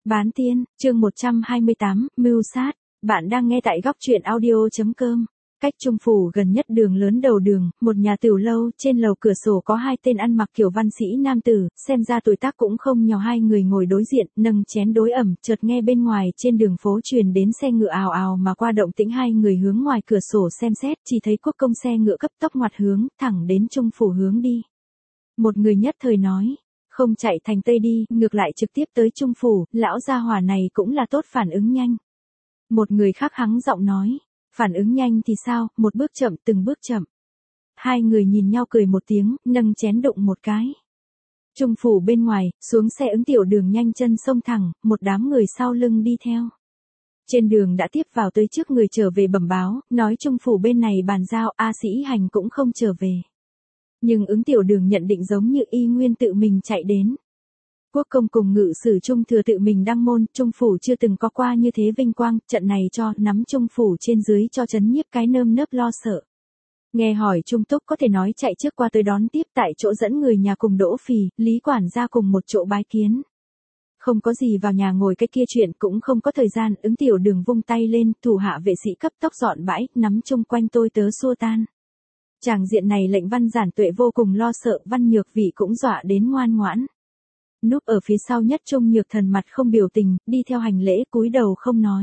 Bán tiên, chương 128, mưu sát. Bạn đang nghe tại góc truyện audio.com. Cách Trung Phủ gần nhất đường lớn đầu đường, một nhà tửu lâu, trên lầu cửa sổ có hai tên ăn mặc kiểu văn sĩ nam tử, xem ra tuổi tác cũng không nhỏ, hai người ngồi đối diện, nâng chén đối ẩm, chợt nghe bên ngoài trên đường phố truyền đến xe ngựa ào ào mà qua, động tĩnh hai người hướng ngoài cửa sổ xem xét, chỉ thấy quốc công xe ngựa cấp tốc ngoặt hướng, thẳng đến Trung Phủ hướng đi. Một người nhất thời nói, không chạy thành Tây đi, ngược lại trực tiếp tới Trung Phủ, lão gia hỏa này cũng là tốt phản ứng nhanh. Một người khác hắng giọng nói, phản ứng nhanh thì sao, một bước chậm từng bước chậm. Hai người nhìn nhau cười một tiếng, nâng chén đụng một cái. Trung Phủ bên ngoài, xuống xe Ứng Tiểu Đường nhanh chân xông thẳng, một đám người sau lưng đi theo. Trên đường đã tiếp vào tới trước người trở về bẩm báo, nói Trung Phủ bên này bàn giao, A Sĩ Hành cũng không trở về. Nhưng Ứng Tiểu Đường nhận định giống như y nguyên tự mình chạy đến. Quốc công cùng ngự sử Trung thừa tự mình đăng môn, Trung Phủ chưa từng có qua như thế vinh quang, trận này cho nắm Trung Phủ trên dưới cho chấn nhiếp cái nơm nớp lo sợ. Nghe hỏi Trung Túc có thể nói chạy trước qua tới đón tiếp, tại chỗ dẫn người nhà cùng Đỗ Phì, Lý quản gia cùng một chỗ bái kiến. Không có gì vào nhà ngồi cái kia chuyện, cũng không có thời gian, Ứng Tiểu Đường vung tay lên, thủ hạ vệ sĩ cấp tốc dọn bãi, nắm chung quanh tôi tớ xua tan. Tràng diện này lệnh Văn Giản Tuệ vô cùng lo sợ, Văn Nhược Vị cũng dọa đến ngoan ngoãn. Núp ở phía sau nhất Trung Nhược Thần mặt không biểu tình, đi theo hành lễ cúi đầu không nói.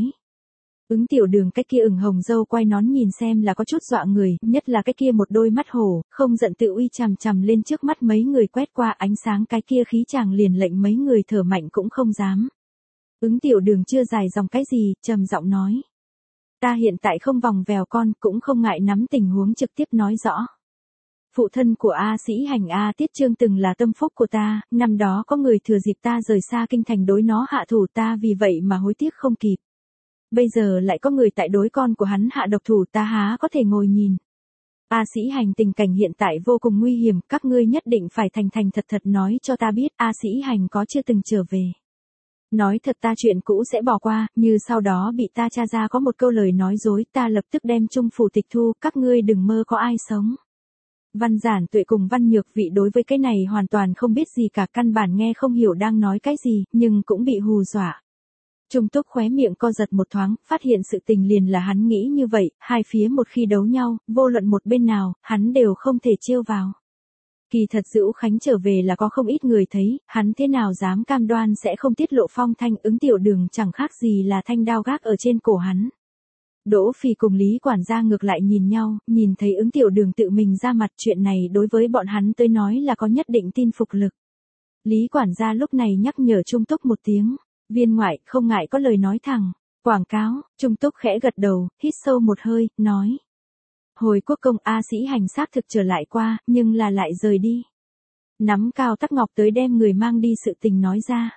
Ứng Tiểu Đường cái kia ửng hồng râu quay nón nhìn xem là có chút dọa người, nhất là cái kia một đôi mắt hổ, không giận tự uy chằm chằm lên trước mắt mấy người quét qua, ánh sáng cái kia khí chàng liền lệnh mấy người thở mạnh cũng không dám. Ứng Tiểu Đường chưa dài dòng cái gì, trầm giọng nói. Ta hiện tại không vòng vèo con, cũng không ngại nắm tình huống trực tiếp nói rõ. Phụ thân của A Sĩ Hành A Tiết Trương từng là tâm phúc của ta, năm đó có người thừa dịp ta rời xa kinh thành đối nó hạ thủ, ta vì vậy mà hối tiếc không kịp. Bây giờ lại có người tại đối con của hắn hạ độc thủ, ta há có thể ngồi nhìn. A Sĩ Hành tình cảnh hiện tại vô cùng nguy hiểm, các ngươi nhất định phải thành thành thật thật nói cho ta biết A Sĩ Hành có chưa từng trở về. Nói thật ta chuyện cũ sẽ bỏ qua, như sau đó bị ta tra ra có một câu lời nói dối, ta lập tức đem Trung Phủ tịch thu, các ngươi đừng mơ có ai sống. Văn Giản Tuệ cùng Văn Nhược Vị đối với cái này hoàn toàn không biết gì cả, căn bản nghe không hiểu đang nói cái gì, nhưng cũng bị hù dọa. Trung Túc khóe miệng co giật một thoáng, phát hiện sự tình liền là hắn nghĩ như vậy, hai phía một khi đấu nhau, vô luận một bên nào, hắn đều không thể trêu vào. Kỳ thật Dữu Khánh trở về là có không ít người thấy, hắn thế nào dám cam đoan sẽ không tiết lộ phong thanh, Ứng Tiểu Đường chẳng khác gì là thanh đao gác ở trên cổ hắn. Đỗ Phì cùng Lý quản gia ngược lại nhìn nhau, nhìn thấy Ứng Tiểu Đường tự mình ra mặt, chuyện này đối với bọn hắn tới nói là có nhất định tin phục lực. Lý quản gia lúc này nhắc nhở Trung Túc một tiếng, viên ngoại không ngại có lời nói thẳng, quảng cáo, Trung Túc khẽ gật đầu, hít sâu một hơi, nói. Hồi quốc công A Sĩ Hành xác thực trở lại qua, nhưng là lại rời đi. Nắm Cao Tắc Ngọc tới đem người mang đi sự tình nói ra.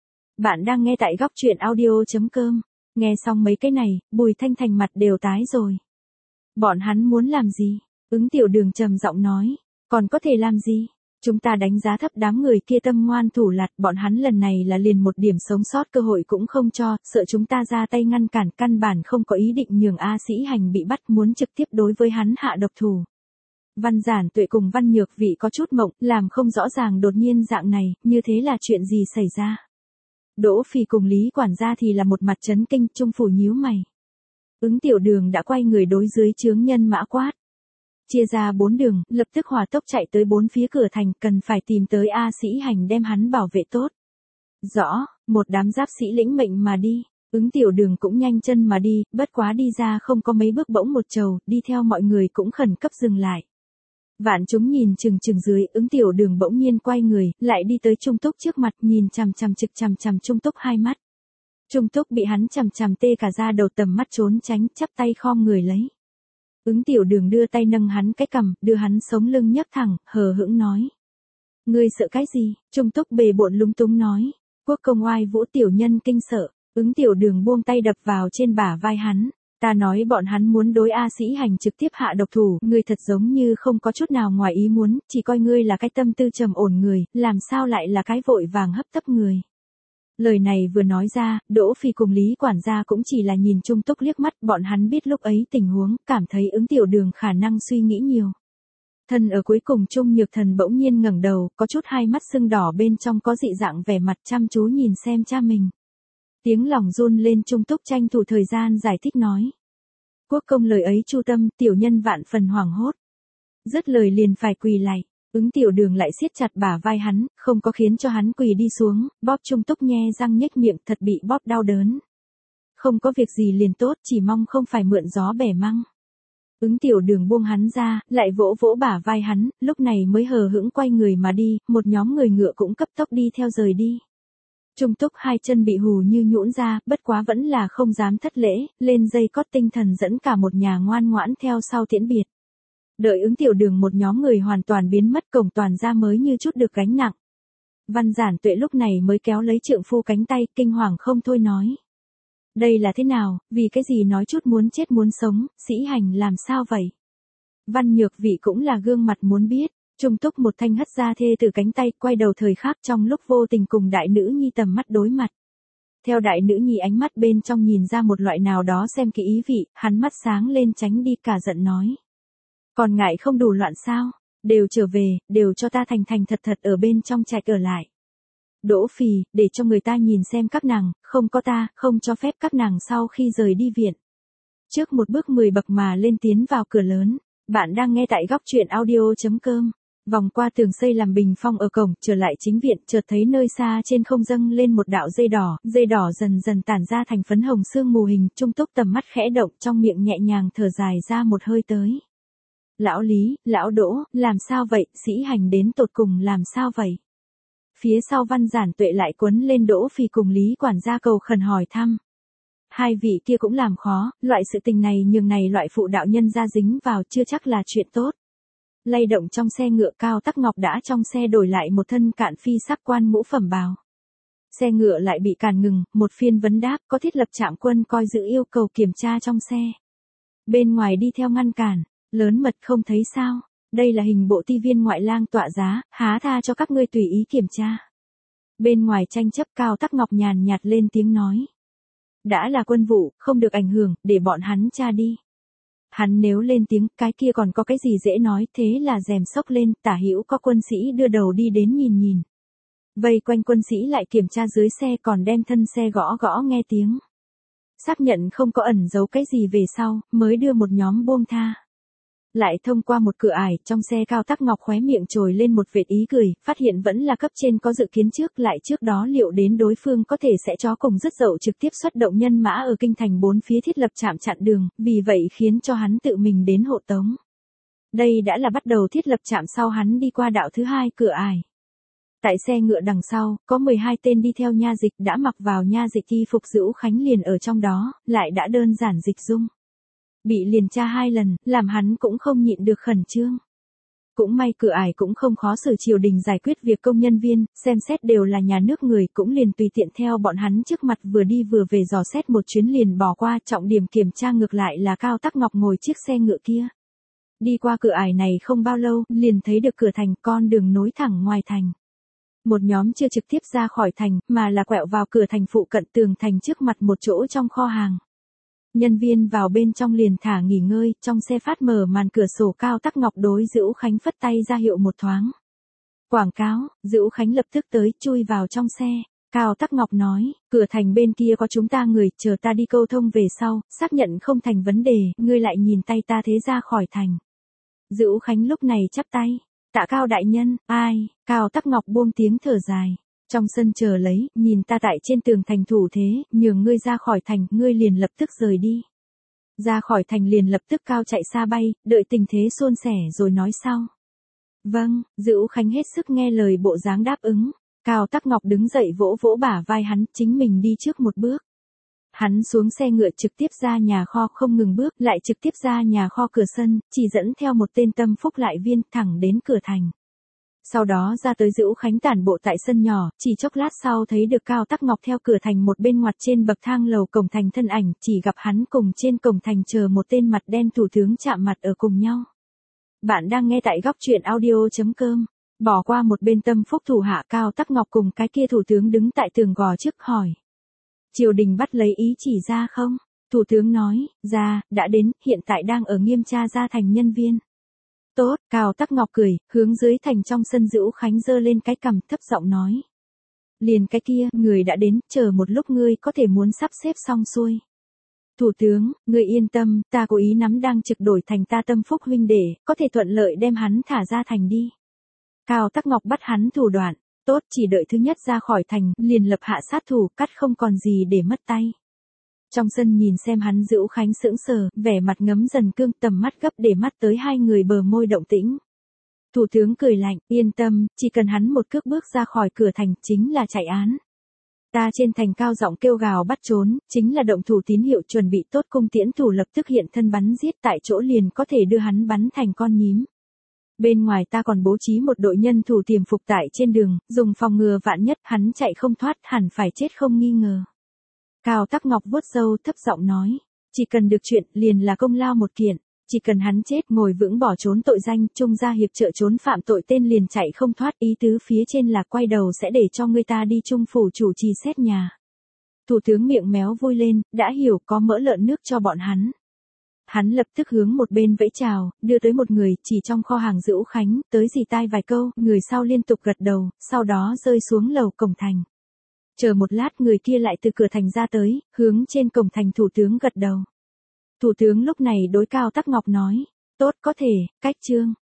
Bạn đang nghe tại góc truyện audio.com. Nghe xong mấy cái này, Bùi Thanh Thành mặt đều tái rồi. Bọn hắn muốn làm gì? Ứng Tiểu Đường trầm giọng nói. Còn có thể làm gì? Chúng ta đánh giá thấp đám người kia tâm ngoan thủ lạt, bọn hắn lần này là liền một điểm sống sót cơ hội cũng không cho, sợ chúng ta ra tay ngăn cản, căn bản không có ý định nhường A Sĩ Hành bị bắt, muốn trực tiếp đối với hắn hạ độc thủ. Văn Giản Tuệ cùng Văn Nhược Vị có chút mộng, làm không rõ ràng đột nhiên dạng này, như thế là chuyện gì xảy ra. Đỗ Phì cùng Lý quản gia thì là một mặt chấn kinh, Trung Phủ nhíu mày. Ứng Tiểu Đường đã quay người đối dưới chướng nhân mã quát. Chia ra 4 đường, lập tức hỏa tốc chạy tới 4 phía cửa thành, cần phải tìm tới A Sĩ Hành đem hắn bảo vệ tốt. Rõ, một đám giáp sĩ lĩnh mệnh mà đi, Ứng Tiểu Đường cũng nhanh chân mà đi, bất quá đi ra không có mấy bước bỗng một trầu, đi theo mọi người cũng khẩn cấp dừng lại. Vạn chúng nhìn chừng chừng dưới, Ứng Tiểu Đường bỗng nhiên quay người, lại đi tới Trung Túc trước mặt, nhìn chằm chằm Trung Túc hai mắt. Trung Túc bị hắn chằm chằm tê cả da đầu, tầm mắt trốn tránh, chắp tay khom người lấy. Ứng Tiểu Đường đưa tay nâng hắn cái cằm, đưa hắn sống lưng nhấc thẳng, hờ hững nói. Ngươi sợ cái gì? Trung Túc bề bộn lúng túng nói. Quốc công oai vũ tiểu nhân kinh sợ. Ứng Tiểu Đường buông tay đập vào trên bả vai hắn. Ta nói bọn hắn muốn đối A Sĩ Hành trực tiếp hạ độc thủ, ngươi thật giống như không có chút nào ngoài ý muốn, chỉ coi ngươi là cái tâm tư trầm ổn người, làm sao lại là cái vội vàng hấp tấp người. Lời này vừa nói ra, Đỗ Phì cùng Lý quản gia cũng chỉ là nhìn Trung Túc liếc mắt, bọn hắn biết lúc ấy tình huống, cảm thấy Ứng Tiểu Đường khả năng suy nghĩ nhiều. Thân ở cuối cùng Trung Nhược Thần bỗng nhiên ngẩng đầu, có chút hai mắt sưng đỏ bên trong có dị dạng vẻ mặt chăm chú nhìn xem cha mình. Tiếng lòng run lên, Trung Túc tranh thủ thời gian giải thích nói. Quốc công lời ấy chu tâm, tiểu nhân vạn phần hoảng hốt. Dứt lời liền phải quỳ lạy. Ứng Tiểu Đường lại siết chặt bả vai hắn, không có khiến cho hắn quỳ đi xuống, bóp Trung Túc nhe răng nhếch miệng, thật bị bóp đau đớn. Không có việc gì liền tốt, chỉ mong không phải mượn gió bẻ măng. Ứng Tiểu Đường buông hắn ra, lại vỗ vỗ bả vai hắn, lúc này mới hờ hững quay người mà đi, một nhóm người ngựa cũng cấp tốc đi theo rời đi. Trung Túc hai chân bị hù như nhũn ra, bất quá vẫn là không dám thất lễ, lên dây cót tinh thần dẫn cả một nhà ngoan ngoãn theo sau tiễn biệt. Đợi Ứng Tiểu Đường một nhóm người hoàn toàn biến mất, cổng toàn ra mới như chút được gánh nặng. Văn Giản Tuệ lúc này mới kéo lấy trượng phu cánh tay, kinh hoàng không thôi nói. Đây là thế nào, vì cái gì nói chút muốn chết muốn sống, Sĩ Hành làm sao vậy? Văn Nhược Vị cũng là gương mặt muốn biết. Trung Túc một thanh hất ra thê từ cánh tay, quay đầu thời khắc trong lúc vô tình cùng đại nữ nhi tầm mắt đối mặt. Theo đại nữ nhi ánh mắt bên trong nhìn ra một loại nào đó xem kỹ ý vị, hắn mắt sáng lên tránh đi cả giận nói. Còn ngại không đủ loạn sao? Đều trở về, đều cho ta thành thành thật thật ở bên trong trạch ở lại. Đỗ Phì, để cho người ta nhìn xem các nàng, không có ta, không cho phép các nàng sau khi rời đi viện. Trước một bước 10 bậc mà lên tiến vào cửa lớn, bạn đang nghe tại góc truyện audio.com. Vòng qua tường xây làm bình phong ở cổng, trở lại chính viện, chợt thấy nơi xa trên không dâng lên một đạo dây đỏ dần dần tản ra thành phấn hồng sương mù hình, Trung Túc tầm mắt khẽ động, trong miệng nhẹ nhàng thở dài ra một hơi tới. Lão Lý, lão Đỗ, làm sao vậy, Sĩ Hành đến tột cùng làm sao vậy? Phía sau Văn Giản Tuệ lại quấn lên Đỗ Phì cùng Lý quản gia cầu khẩn hỏi thăm. Hai vị kia cũng làm khó, loại sự tình này nhường này loại phụ đạo nhân ra dính vào chưa chắc là chuyện tốt. Lay động trong xe ngựa, Cao Tắc Ngọc đã trong xe đổi lại một thân cạn phi sắc quan ngũ phẩm bào. Xe ngựa lại bị cản ngừng, một phiên vấn đáp, có thiết lập trạm quân coi giữ yêu cầu kiểm tra trong xe. Bên ngoài đi theo ngăn cản, lớn mật không thấy sao, đây là hình bộ ti viên ngoại lang tọa giá, há tha cho các ngươi tùy ý kiểm tra. Bên ngoài tranh chấp, Cao Tắc Ngọc nhàn nhạt lên tiếng nói. Đã là quân vụ, không được ảnh hưởng, để bọn hắn tra đi. Hắn nếu lên tiếng, cái kia còn có cái gì dễ nói, thế là rèm xốc lên, tả hữu có quân sĩ đưa đầu đi đến nhìn. Vây quanh quân sĩ lại kiểm tra dưới xe, còn đem thân xe gõ gõ nghe tiếng. Xác nhận không có ẩn giấu cái gì về sau, mới đưa một nhóm buông tha. Lại thông qua một cửa ải, trong xe Cao Tắc Ngọc khóe miệng trồi lên một vệt ý cười, phát hiện vẫn là cấp trên có dự kiến trước, lại trước đó liệu đến đối phương có thể sẽ chó cùng dứt dậu trực tiếp xuất động nhân mã ở kinh thành bốn phía thiết lập trạm chặn đường, vì vậy khiến cho hắn tự mình đến hộ tống. Đây đã là bắt đầu thiết lập trạm sau hắn đi qua đạo thứ hai cửa ải. Tại xe ngựa đằng sau, có 12 tên đi theo nha dịch đã mặc vào nha dịch y phục, Dữu Khánh liền ở trong đó, lại đã đơn giản dịch dung. Bị liền tra 2 lần, làm hắn cũng không nhịn được khẩn trương. Cũng may cửa ải cũng không khó xử, triều đình giải quyết việc công nhân viên, xem xét đều là nhà nước người, cũng liền tùy tiện theo bọn hắn trước mặt vừa đi vừa về dò xét một chuyến liền bỏ qua, trọng điểm kiểm tra ngược lại là Cao Tắc Ngọc ngồi chiếc xe ngựa kia. Đi qua cửa ải này không bao lâu, liền thấy được cửa thành, con đường nối thẳng ngoài thành. Một nhóm chưa trực tiếp ra khỏi thành, mà là quẹo vào cửa thành phụ cận tường thành trước mặt một chỗ trong kho hàng. Nhân viên vào bên trong liền thả nghỉ ngơi, trong xe phát mở màn cửa sổ, Cao Tắc Ngọc đối Dữu Khánh phất tay ra hiệu một thoáng. Quảng cáo, Dữu Khánh lập tức tới, chui vào trong xe. Cao Tắc Ngọc nói, cửa thành bên kia có chúng ta người, chờ ta đi câu thông về sau, xác nhận không thành vấn đề, ngươi lại nhìn tay ta thế ra khỏi thành. Dữu Khánh lúc này chắp tay, tạ Cao đại nhân, ai, Cao Tắc Ngọc buông tiếng thở dài. Trong sân chờ lấy, nhìn ta tại trên tường thành thủ thế, nhường ngươi ra khỏi thành, ngươi liền lập tức rời đi. Ra khỏi thành liền lập tức cao chạy xa bay, đợi tình thế suôn sẻ rồi nói sau. Vâng, Dữu Khánh hết sức nghe lời bộ dáng đáp ứng. Cao Tắc Ngọc đứng dậy vỗ vỗ bả vai hắn, chính mình đi trước một bước. Hắn xuống xe ngựa trực tiếp ra nhà kho, không ngừng bước, lại trực tiếp ra nhà kho cửa sân, chỉ dẫn theo một tên tâm phúc lại viên thẳng đến cửa thành. Sau đó ra tới Dữu Khánh tản bộ tại sân nhỏ, chỉ chốc lát sau thấy được Cao Tắc Ngọc theo cửa thành một bên ngoặt trên bậc thang lầu cổng thành thân ảnh, chỉ gặp hắn cùng trên cổng thành chờ một tên mặt đen thủ tướng chạm mặt ở cùng nhau. Bạn đang nghe tại góc truyện audio.com. Bỏ qua một bên tâm phúc thủ hạ, Cao Tắc Ngọc cùng cái kia thủ tướng đứng tại tường gò trước hỏi. Triều đình bắt lấy ý chỉ ra không? Thủ tướng nói, ra, đã đến, hiện tại đang ở nghiêm tra ra thành nhân viên. Tốt, Cao Tắc Ngọc cười, hướng dưới thành trong sân Dữu Khánh giơ lên cái cằm, thấp giọng nói. Liền cái kia, người đã đến, chờ một lúc ngươi có thể muốn sắp xếp xong xuôi. Thủ tướng, ngươi yên tâm, ta cố ý nắm đang trực đổi thành ta tâm phúc huynh đệ, có thể thuận lợi đem hắn thả ra thành đi. Cao Tắc Ngọc bắt hắn thủ đoạn, tốt chỉ đợi thứ nhất ra khỏi thành, liền lập hạ sát thủ, cắt không còn gì để mất tay. Trong sân nhìn xem hắn Dữu Khánh sững sờ, vẻ mặt ngấm dần cương, tầm mắt gấp để mắt tới hai người bờ môi động tĩnh. Thủ tướng cười lạnh, yên tâm, chỉ cần hắn một cước bước ra khỏi cửa thành, chính là chạy án. Ta trên thành cao giọng kêu gào bắt trốn, chính là động thủ tín hiệu chuẩn bị tốt, cung tiễn thủ lập tức hiện thân bắn giết, tại chỗ liền có thể đưa hắn bắn thành con nhím. Bên ngoài ta còn bố trí một đội nhân thủ tiềm phục tại trên đường, dùng phòng ngừa vạn nhất, hắn chạy không thoát, hẳn phải chết không nghi ngờ. Cao Tắc Ngọc vuốt râu thấp giọng nói, chỉ cần được chuyện, liền là công lao một kiện, chỉ cần hắn chết ngồi vững bỏ trốn tội danh, trung gia hiệp trợ trốn phạm tội tên liền chạy không thoát, ý tứ phía trên là quay đầu sẽ để cho người ta đi trung phủ chủ trì xét nhà. Thủ tướng miệng méo vui lên, đã hiểu, có mỡ lợn nước cho bọn hắn. Hắn lập tức hướng một bên vẫy chào, đưa tới một người, chỉ trong kho hàng Dữu Khánh, tới dì tai vài câu, người sau liên tục gật đầu, sau đó rơi xuống lầu cổng thành. Chờ một lát người kia lại từ cửa thành ra tới, hướng trên cổng thành thủ tướng gật đầu. Thủ tướng lúc này đối Cao Tắc Ngọc nói, tốt có thể, cách trương.